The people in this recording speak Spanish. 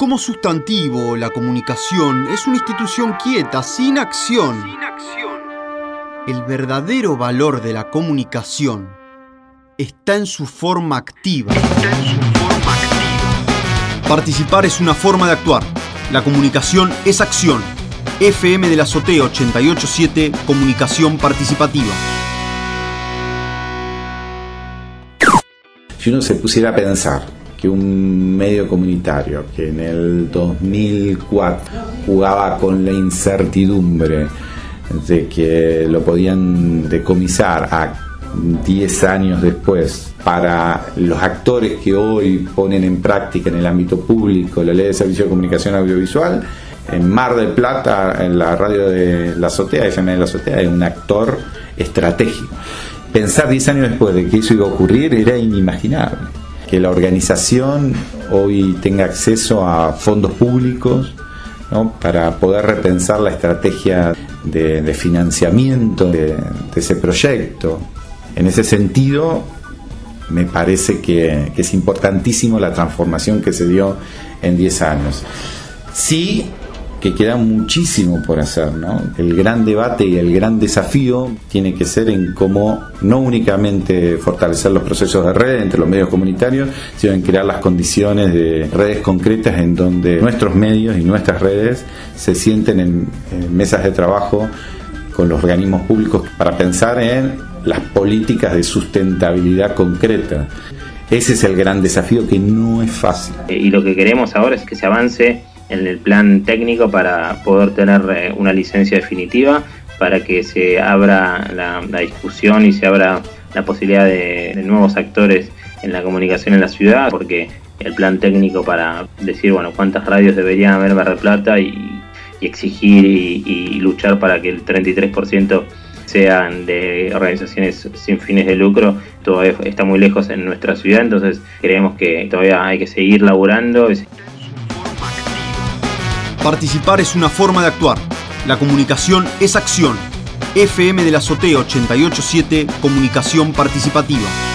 Como sustantivo, la comunicación es una institución quieta, sin acción. El verdadero valor de la comunicación está en su forma activa. Participar es una forma de actuar. La comunicación es acción. FM de la Azotea 88.7, Comunicación Participativa. Si uno se pusiera a pensar que un medio comunitario que en el 2004 jugaba con la incertidumbre de que lo podían decomisar a 10 años después, para los actores que hoy ponen en práctica en el ámbito público la Ley de Servicio de Comunicación Audiovisual, en Mar del Plata, en la radio de la Azotea, FM de la Azotea, es un actor estratégico. Pensar 10 años después de que eso iba a ocurrir era inimaginable. Que la organización hoy tenga acceso a fondos públicos, ¿no?, para poder repensar la estrategia de financiamiento de ese proyecto. En ese sentido, me parece que es importantísimo la transformación que se dio en 10 años. Sí, que queda muchísimo por hacer, ¿no? El gran debate y el gran desafío tiene que ser en cómo no únicamente fortalecer los procesos de red entre los medios comunitarios, sino en crear las condiciones de redes concretas en donde nuestros medios y nuestras redes se sienten en mesas de trabajo con los organismos públicos para pensar en las políticas de sustentabilidad concreta. Ese es el gran desafío, que no es fácil. Y lo que queremos ahora es que se avance en el plan técnico para poder tener una licencia definitiva, para que se abra la discusión y se abra la posibilidad de nuevos actores en la comunicación en la ciudad, porque el plan técnico para decir, bueno, cuántas radios deberían haber en Mar del Plata y exigir y luchar para que el 33% sean de organizaciones sin fines de lucro, todavía está muy lejos en nuestra ciudad. Entonces creemos que todavía hay que seguir laburando. Participar es una forma de actuar. La comunicación es acción. FM de la Azotea 88.7, Comunicación Participativa.